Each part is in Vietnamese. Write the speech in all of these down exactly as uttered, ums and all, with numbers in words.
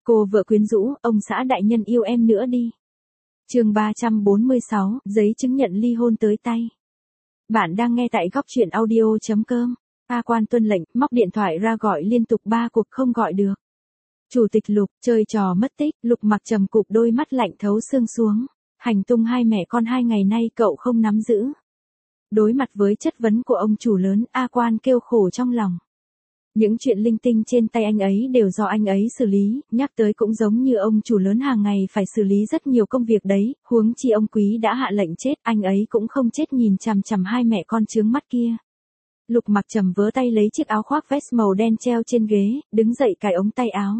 Cô vợ quyến rũ, ông xã đại nhân yêu em nữa đi. Chương ba trăm bốn mươi sáu, giấy chứng nhận ly hôn tới tay. Bạn đang nghe tại góc truyện audio chấm com. A Quan tuân lệnh, móc điện thoại ra gọi liên tục ba cuộc không gọi được. Chủ tịch Lục, chơi trò mất tích, Lục Mặc Trầm cụp đôi mắt lạnh thấu xương xuống. Hành tung hai mẹ con hai ngày nay cậu không nắm giữ. Đối mặt với chất vấn của ông chủ lớn, A Quan kêu khổ trong lòng. Những chuyện linh tinh trên tay anh ấy đều do anh ấy xử lý, nhắc tới cũng giống như ông chủ lớn hàng ngày phải xử lý rất nhiều công việc đấy, huống chi ông Quý đã hạ lệnh chết, anh ấy cũng không chết nhìn chằm chằm hai mẹ con chướng mắt kia. Lục Mặc Trầm vớ tay lấy chiếc áo khoác vest màu đen treo trên ghế, đứng dậy cài ống tay áo.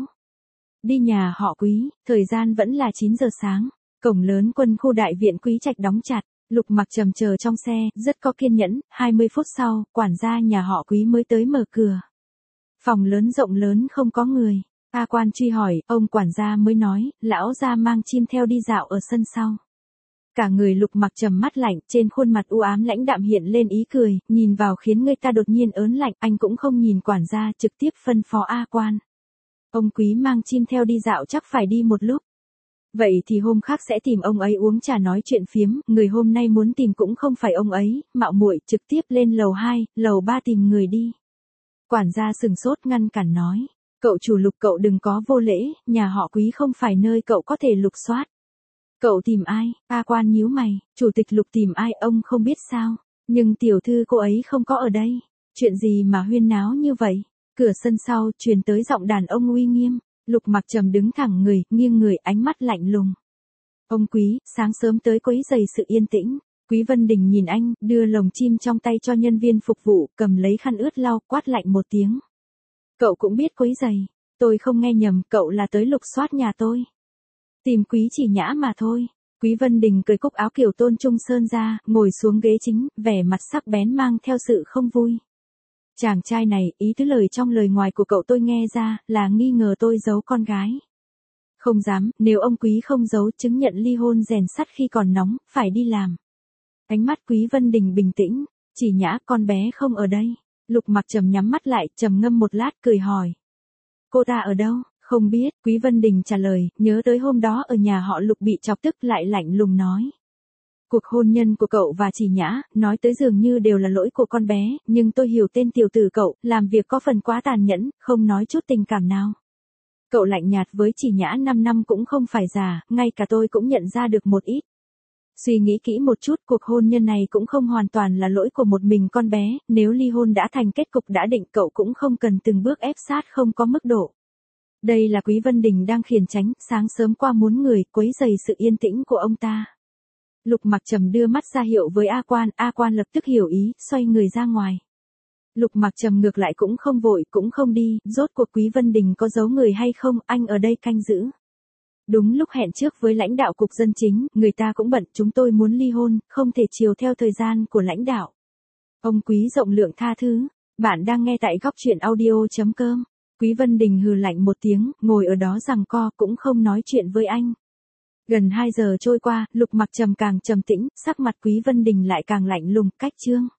Đi nhà họ Quý, thời gian vẫn là chín giờ sáng, cổng lớn quân khu đại viện Quý Trạch đóng chặt. Lục Mặc Trầm chờ trong xe, rất có kiên nhẫn, hai mươi phút sau, quản gia nhà họ Quý mới tới mở cửa. Phòng lớn rộng lớn không có người. A Quan truy hỏi, ông quản gia mới nói, lão gia mang chim theo đi dạo ở sân sau. Cả người Lục Mặc Trầm mắt lạnh, trên khuôn mặt u ám lãnh đạm hiện lên ý cười, nhìn vào khiến người ta đột nhiên ớn lạnh, anh cũng không nhìn quản gia, trực tiếp phân phó A Quan. Ông Quý mang chim theo đi dạo chắc phải đi một lúc. Vậy thì hôm khác sẽ tìm ông ấy uống trà nói chuyện phiếm, người hôm nay muốn tìm cũng không phải ông ấy, mạo muội trực tiếp lên lầu hai, lầu ba tìm người đi. Quản gia sừng sốt ngăn cản nói, cậu chủ Lục cậu đừng có vô lễ, nhà họ Quý không phải nơi cậu có thể lục soát. Cậu tìm ai? A Quan nhíu mày, chủ tịch Lục tìm ai ông không biết sao, nhưng tiểu thư cô ấy không có ở đây, chuyện gì mà huyên náo như vậy? Cửa sân sau truyền tới giọng đàn ông uy nghiêm. Lục Mặc Trầm đứng thẳng người, nghiêng người, ánh mắt lạnh lùng. Ông Quý, sáng sớm tới quấy rầy sự yên tĩnh. Quý Vân Đình nhìn anh, đưa lồng chim trong tay cho nhân viên phục vụ, cầm lấy khăn ướt lau, quát lạnh một tiếng. Cậu cũng biết quấy rầy, tôi không nghe nhầm, cậu là tới lục soát nhà tôi. Tìm Quý Chỉ Nhã mà thôi. Quý Vân Đình cởi cúc áo kiểu Tôn Trung Sơn ra, ngồi xuống ghế chính, vẻ mặt sắc bén mang theo sự không vui. Chàng trai này, ý tứ lời trong lời ngoài của cậu tôi nghe ra, là nghi ngờ tôi giấu con gái. Không dám, nếu ông Quý không giấu chứng nhận ly hôn rèn sắt khi còn nóng, phải đi làm. Ánh mắt Quý Vân Đình bình tĩnh, Chỉ Nhã con bé không ở đây. Lục Mặc Trầm nhắm mắt lại, trầm ngâm một lát cười hỏi. Cô ta ở đâu? Không biết, Quý Vân Đình trả lời, nhớ tới hôm đó ở nhà họ Lục bị chọc tức lại lạnh lùng nói. Cuộc hôn nhân của cậu và Chỉ Nhã, nói tới dường như đều là lỗi của con bé, nhưng tôi hiểu tên tiểu tử cậu, làm việc có phần quá tàn nhẫn, không nói chút tình cảm nào. Cậu lạnh nhạt với Chỉ Nhã năm năm cũng không phải già, ngay cả tôi cũng nhận ra được một ít. Suy nghĩ kỹ một chút, cuộc hôn nhân này cũng không hoàn toàn là lỗi của một mình con bé, nếu ly hôn đã thành kết cục đã định cậu cũng không cần từng bước ép sát không có mức độ. Đây là Quý Vân Đình đang khiển tránh, sáng sớm qua muốn người, quấy rầy sự yên tĩnh của ông ta. Lục Mặc Trầm đưa mắt ra hiệu với A Quan, A Quan lập tức hiểu ý, xoay người ra ngoài. Lục Mặc Trầm ngược lại cũng không vội, cũng không đi, rốt cuộc Quý Vân Đình có giấu người hay không, anh ở đây canh giữ. Đúng lúc hẹn trước với lãnh đạo cục dân chính, người ta cũng bận, chúng tôi muốn ly hôn, không thể chiều theo thời gian của lãnh đạo. Ông Quý rộng lượng tha thứ, bạn đang nghe tại góc truyện audio chấm com. Quý Vân Đình hừ lạnh một tiếng, ngồi ở đó giằng co cũng không nói chuyện với anh. Gần hai giờ trôi qua, Lục Mặc Trầm càng trầm tĩnh, sắc mặt Quý Vân Đình lại càng lạnh lùng, cách chương.